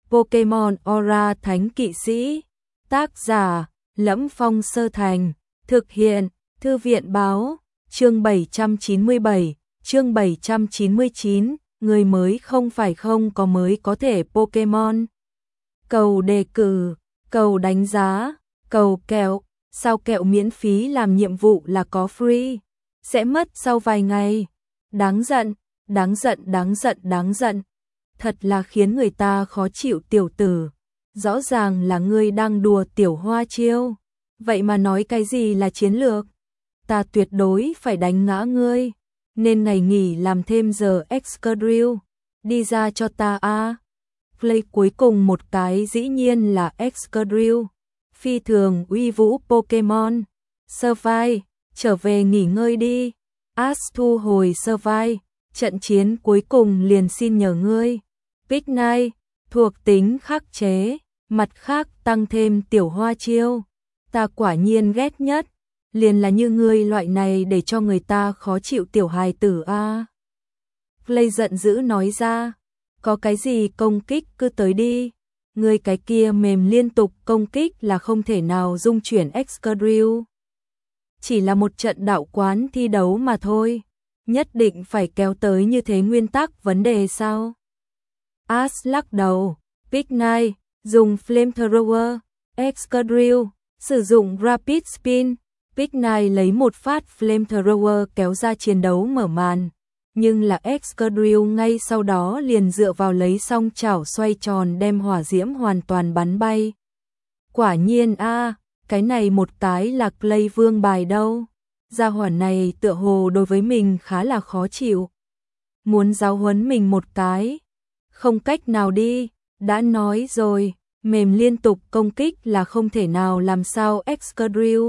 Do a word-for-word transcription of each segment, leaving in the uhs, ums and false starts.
Pokemon Aura Thánh Kỵ Sĩ. Tác giả: Lẫm Phong Sơ Thành. Thực hiện: Thư viện báo. Chương bảy trăm chín mươi bảy, chương bảy trăm chín mươi chín, người mới không phải không có mới có thể Pokemon. Cầu đề cử, cầu đánh giá, cầu kẹo, sao kẹo miễn phí làm nhiệm vụ là có free, sẽ mất sau vài ngày. Đáng giận, đáng giận, đáng giận, đáng giận. Thật là khiến người ta khó chịu tiểu tử. Rõ ràng là ngươi đang đùa tiểu hoa chiêu. Vậy mà nói cái gì là chiến lược? Ta tuyệt đối phải đánh ngã ngươi. Nên ngày nghỉ làm thêm giờ Excadrill. Đi ra cho ta a. À. Play cuối cùng một cái dĩ nhiên là Excadrill. Phi thường uy vũ Pokemon. Survive, trở về nghỉ ngơi đi. Ash thu hồi Survive. Trận chiến cuối cùng liền xin nhờ ngươi. Picnic, thuộc tính khắc chế, mặt khác tăng thêm tiểu hoa chiêu. Ta quả nhiên ghét nhất, liền là như ngươi loại này để cho người ta khó chịu tiểu hài tử a. À. Play giận dữ nói ra, có cái gì công kích cứ tới đi. Ngươi cái kia mềm liên tục công kích là không thể nào dung chuyển Excadrill. Chỉ là một trận đạo quán thi đấu mà thôi. Nhất định phải kéo tới như thế nguyên tắc vấn đề sao? Ash lắc đầu, Picnic, dùng Flamethrower, Excadrill, sử dụng Rapid Spin. Picnic lấy một phát Flamethrower kéo ra chiến đấu mở màn. Nhưng là Excadrill ngay sau đó liền dựa vào lấy song chảo xoay tròn đem hỏa diễm hoàn toàn bắn bay. Quả nhiên a, à, cái này một cái là Play vương bài đâu. Gia hỏa này tựa hồ đối với mình khá là khó chịu. Muốn giáo huấn mình một cái. Không cách nào đi, đã nói rồi, mềm liên tục công kích là không thể nào làm sao Excadrill.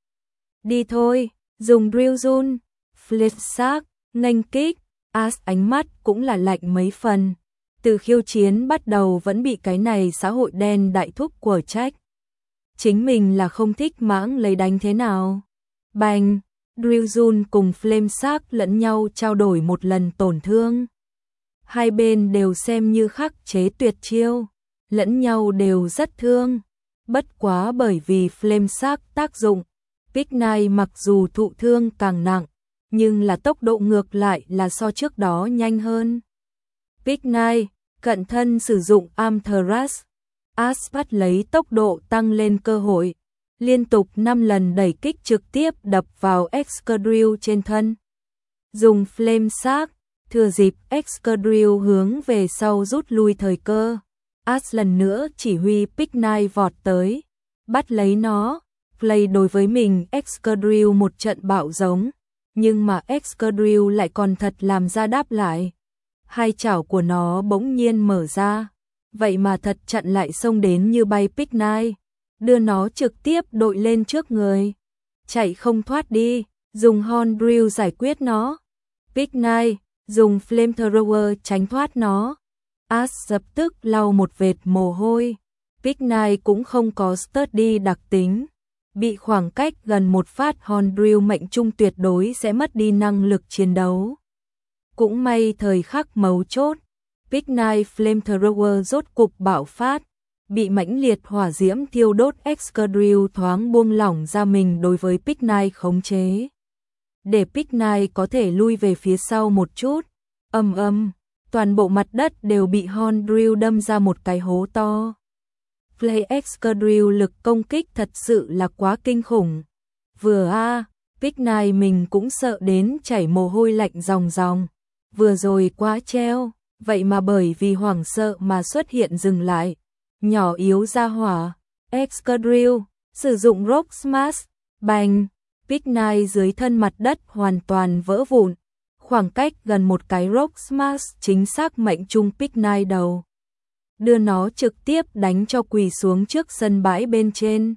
Đi thôi, dùng Drill Zone, Flip Shark, nghênh kích, Ash ánh mắt cũng là lạnh mấy phần. Từ khiêu chiến bắt đầu vẫn bị cái này xã hội đen đại thúc quở trách. Chính mình là không thích mãng lấy đánh thế nào. Bành, Drill Zone cùng Flame Shark lẫn nhau trao đổi một lần tổn thương. Hai bên đều xem như khắc chế tuyệt chiêu, lẫn nhau đều rất thương. Bất quá bởi vì Flame Shark tác dụng, Picnic mặc dù thụ thương càng nặng, nhưng là tốc độ ngược lại là so trước đó nhanh hơn. Picnic cận thân sử dụng Ampharos, Ash bắt lấy tốc độ tăng lên cơ hội, liên tục năm lần đẩy kích trực tiếp đập vào Excadrill trên thân. Dùng Flame Shark, thừa dịp Excadrill hướng về sau rút lui thời cơ. Ash lần nữa chỉ huy Picnic vọt tới, bắt lấy nó. Play đối với mình Excadrill một trận bạo giống, nhưng mà Excadrill lại còn thật làm ra đáp lại. Hai chảo của nó bỗng nhiên mở ra, vậy mà thật chặn lại xông đến như bay Picnic, đưa nó trực tiếp đội lên trước người. Chạy không thoát đi, dùng Horn Drill giải quyết nó. Picnic dùng Flamethrower tránh thoát nó. Ash lập tức lau một vệt mồ hôi. Picnic cũng không có sturdy đặc tính. Bị khoảng cách gần một phát Horn Drill mệnh trung tuyệt đối sẽ mất đi năng lực chiến đấu. Cũng may thời khắc mấu chốt, Picnic Flamethrower rốt cục bạo phát. Bị mãnh liệt hỏa diễm thiêu đốt Excadrill thoáng buông lỏng ra mình đối với Picnic khống chế. Để Picnic có thể lui về phía sau một chút. Ầm ầm, toàn bộ mặt đất đều bị Horn Drill đâm ra một cái hố to. Play Excadrill lực công kích thật sự là quá kinh khủng. Vừa a, à, Picnic mình cũng sợ đến chảy mồ hôi lạnh ròng ròng. Vừa rồi quá treo, vậy mà bởi vì hoảng sợ mà xuất hiện dừng lại. Nhỏ yếu ra hỏa, Excadrill, sử dụng Rock Smash, bành, Picnic dưới thân mặt đất hoàn toàn vỡ vụn. Khoảng cách gần một cái Rock Smash chính xác mệnh trung Picnic đầu. Đưa nó trực tiếp đánh cho quỳ xuống trước sân bãi bên trên.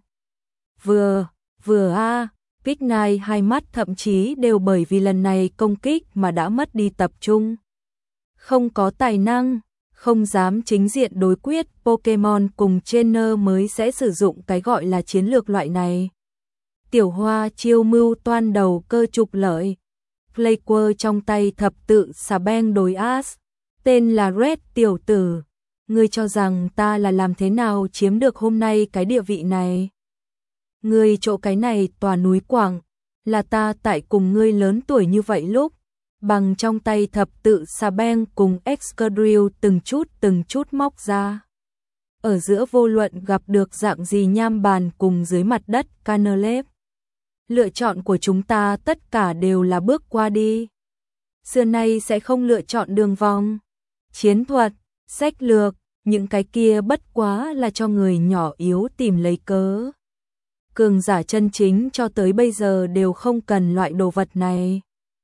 Vừa, vừa a, à, Picnic hai mắt thậm chí đều bởi vì lần này công kích mà đã mất đi tập trung. Không có tài năng, không dám chính diện đối quyết, Pokemon cùng trainer mới sẽ sử dụng cái gọi là chiến lược loại này. Tiểu hoa chiêu mưu toan đầu cơ trục lợi. Playquer trong tay thập tự xà beng đối Ash, tên là Red tiểu tử. ngươi cho rằng ta là làm thế nào chiếm được hôm nay cái địa vị này? Ngươi chỗ cái này tòa núi quảng, là ta tại cùng ngươi lớn tuổi như vậy lúc, bằng trong tay thập tự xà beng cùng Excadrill từng chút từng chút móc ra. Ở giữa vô luận gặp được dạng gì nham bàn cùng dưới mặt đất Canalep. Lựa chọn của chúng ta tất cả đều là bước qua đi. Xưa nay sẽ không lựa chọn đường vòng. Chiến thuật, sách lược, những cái kia bất quá là cho người nhỏ yếu tìm lấy cớ. Cường giả chân chính cho tới bây giờ đều không cần loại đồ vật này.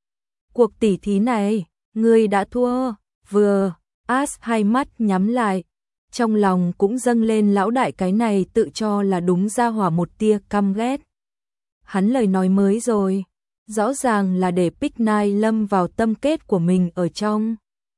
Cuộc tỉ thí này, ngươi đã thua. Vừa, As hai mắt nhắm lại, trong lòng cũng dâng lên lão đại cái này tự cho là đúng ra hỏa một tia căm ghét. Hắn lời nói mới rồi, rõ ràng là để Big Nine lâm vào tâm kết của mình ở trong.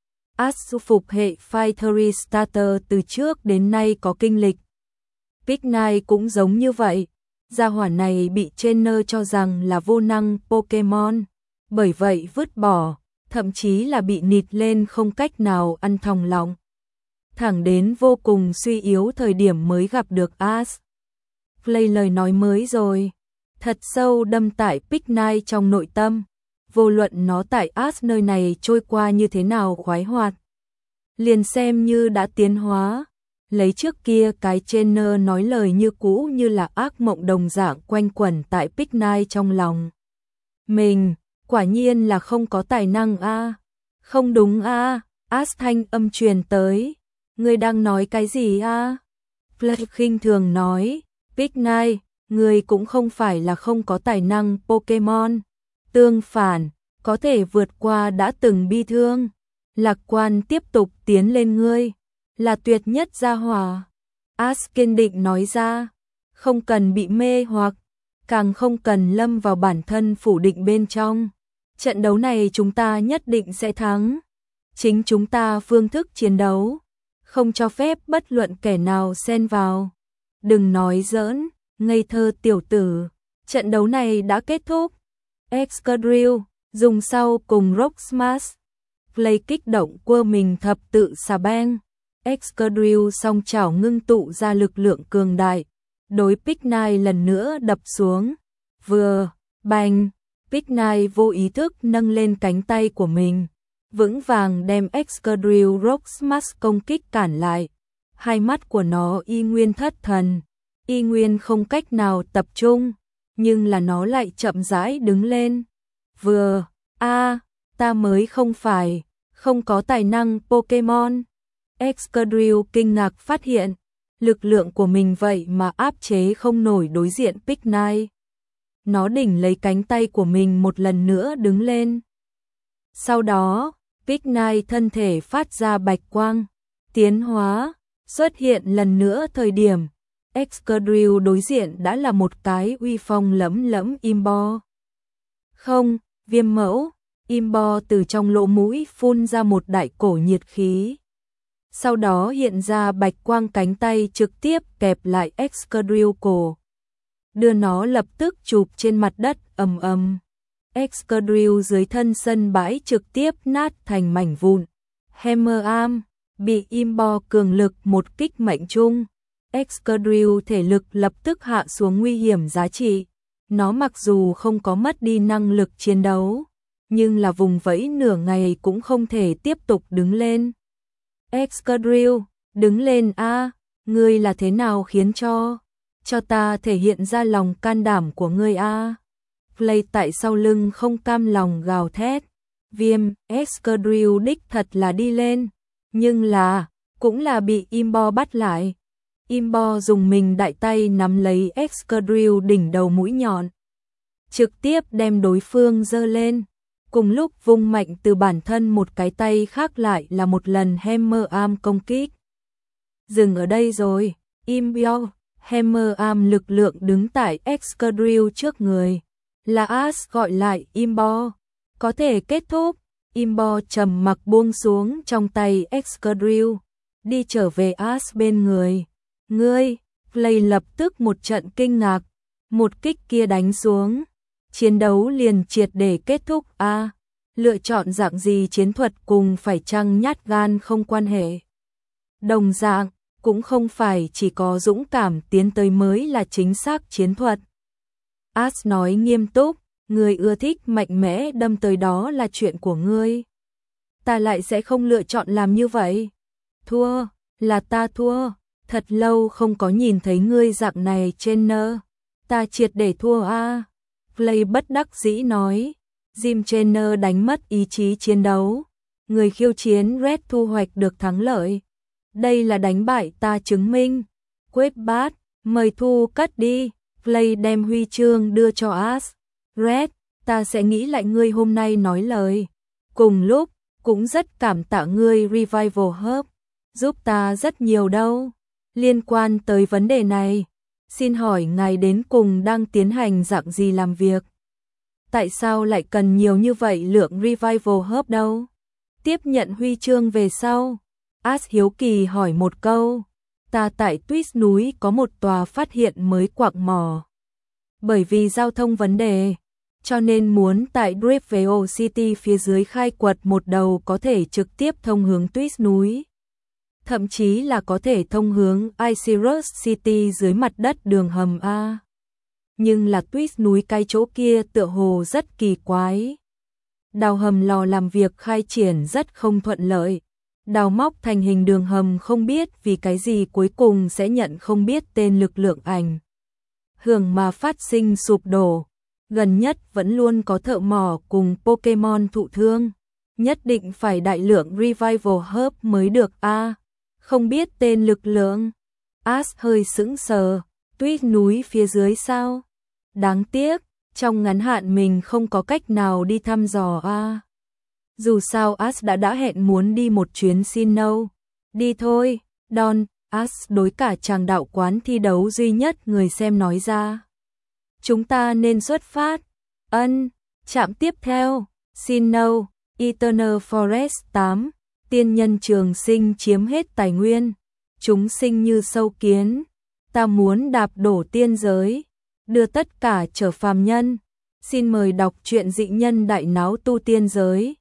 As phục hệ Fightery Starter từ trước đến nay có kinh lịch. Big Nine cũng giống như vậy, gia hỏa này bị trainer cho rằng là vô năng Pokemon, bởi vậy vứt bỏ, thậm chí là bị nịt lên không cách nào ăn thòng lòng. Thẳng đến vô cùng suy yếu thời điểm mới gặp được As. Play lời nói mới rồi, thật sâu đâm tại Big Nine trong nội tâm, vô luận nó tại As nơi này trôi qua như thế nào khoái hoạt. Liền xem như đã tiến hóa, lấy trước kia cái trainer nói lời như cũ như là ác mộng đồng dạng quanh quẩn tại Big Nine trong lòng. Mình, quả nhiên là không có tài năng a. À. Không đúng a, à. As thanh âm truyền tới. Ngươi đang nói cái gì a? À? Play khinh thường nói, Big Nine, ngươi cũng không phải là không có tài năng Pokemon. Tương phản, có thể vượt qua đã từng bi thương. Lạc quan tiếp tục tiến lên ngươi, là tuyệt nhất gia hỏa. As kiên định nói ra, không cần bị mê hoặc, càng không cần lâm vào bản thân phủ định bên trong. Trận đấu này chúng ta nhất định sẽ thắng. Chính chúng ta phương thức chiến đấu, không cho phép bất luận kẻ nào xen vào. Đừng nói giỡn, ngây thơ tiểu tử. Trận đấu này đã kết thúc. Excadrill dùng sau cùng Rock Smash. Play kích động quơ mình thập tự xà beng. Excadrill song chảo ngưng tụ ra lực lượng cường đại, đối Big Nine lần nữa đập xuống. Vừa, bành, Big Nine vô ý thức nâng lên cánh tay của mình, vững vàng đem Excadrill Rock Smash công kích cản lại. Hai mắt của nó y nguyên thất thần, y nguyên không cách nào tập trung, nhưng là nó lại chậm rãi đứng lên. Vừa, a, à, ta mới không phải, không có tài năng Pokemon. Excadrill kinh ngạc phát hiện, lực lượng của mình vậy mà áp chế không nổi đối diện Big Nine. Nó đỉnh lấy cánh tay của mình một lần nữa đứng lên. Sau đó, Big Nine thân thể phát ra bạch quang, tiến hóa, xuất hiện lần nữa thời điểm. Excadrill đối diện đã là một cái uy phong lẫm lẫm Imbo. Không, viêm mẫu, Imbo từ trong lỗ mũi phun ra một đại cổ nhiệt khí. Sau đó hiện ra bạch quang cánh tay trực tiếp kẹp lại Excadrill cổ, đưa nó lập tức chụp trên mặt đất ầm ầm. Excadrill dưới thân sân bãi trực tiếp nát thành mảnh vụn. Hammer Arm bị Imbo cường lực một kích mệnh trung. Excadrill thể lực lập tức hạ xuống nguy hiểm giá trị. Nó mặc dù không có mất đi năng lực chiến đấu, nhưng là vùng vẫy nửa ngày cũng không thể tiếp tục đứng lên. Excadrill, đứng lên a, à, ngươi là thế nào khiến cho cho ta thể hiện ra lòng can đảm của ngươi a. À? Play tại sau lưng không cam lòng gào thét. Viêm, Excadrill đích thật là đi lên, nhưng là cũng là bị Imbo bắt lại. Imbo dùng mình đại tay nắm lấy Excadrill đỉnh đầu mũi nhọn, trực tiếp đem đối phương giơ lên, cùng lúc vung mạnh từ bản thân một cái tay khác lại là một lần Hammer Arm công kích. Dừng ở đây rồi, Imbo, Hammer Arm lực lượng đứng tại Excadrill trước người. Là As gọi lại Imbo, có thể kết thúc. Imbo trầm mặc buông xuống trong tay Excadrill, đi trở về As bên người. Ngươi, Play lập tức một trận kinh ngạc, một kích kia đánh xuống, chiến đấu liền triệt để kết thúc a. À, lựa chọn dạng gì chiến thuật cùng phải chăng nhát gan không quan hệ. Đồng dạng, cũng không phải chỉ có dũng cảm tiến tới mới là chính xác chiến thuật. As nói nghiêm túc, ngươi ưa thích mạnh mẽ đâm tới đó là chuyện của ngươi. Ta lại sẽ không lựa chọn làm như vậy. Thua, là ta thua, thật lâu không có nhìn thấy ngươi dạng này trên nơ. Ta triệt để thua a. À. Play bất đắc dĩ nói, Jim Trainer đánh mất ý chí chiến đấu. Người khiêu chiến Red thu hoạch được thắng lợi. Đây là đánh bại ta chứng minh. Quét bát, mời Thu cất đi. Play đem huy chương đưa cho As. Red, ta sẽ nghĩ lại ngươi hôm nay nói lời. Cùng lúc, cũng rất cảm tạ ngươi Revival Hub. Giúp ta rất nhiều đâu. Liên quan tới vấn đề này, xin hỏi ngài đến cùng đang tiến hành dạng gì làm việc? Tại sao lại cần nhiều như vậy lượng Revival Hub đâu? Tiếp nhận huy chương về sau, As hiếu kỳ hỏi một câu. Ta tại Twist núi có một tòa phát hiện mới quặng mỏ. Bởi vì giao thông vấn đề, cho nên muốn tại Driftveil City phía dưới khai quật một đầu có thể trực tiếp thông hướng Twist núi. Thậm chí là có thể thông hướng Icarus City dưới mặt đất đường hầm A. Nhưng là Twist núi cái chỗ kia tựa hồ rất kỳ quái. Đào hầm lò làm việc khai triển rất không thuận lợi. Đào móc thành hình đường hầm không biết vì cái gì cuối cùng sẽ nhận không biết tên lực lượng ảnh hưởng mà phát sinh sụp đổ. Gần nhất vẫn luôn có thợ mỏ cùng Pokemon thụ thương. Nhất định phải đại lượng Revival Hub mới được a. À, không biết tên lực lượng. As hơi sững sờ. Tuyết núi phía dưới sao? Đáng tiếc, trong ngắn hạn mình không có cách nào đi thăm dò a. À. Dù sao As đã đã hẹn muốn đi một chuyến xin nâu. Đi thôi, Don. As đối cả chàng đạo quán thi đấu duy nhất người xem nói ra. Chúng ta nên xuất phát. Ân, trạm tiếp theo, Sinnoh, Eternal Forest tám, tiên nhân trường sinh chiếm hết tài nguyên, chúng sinh như sâu kiến, ta muốn đạp đổ tiên giới, đưa tất cả trở phàm nhân. Xin mời đọc truyện dị nhân đại náo tu tiên giới.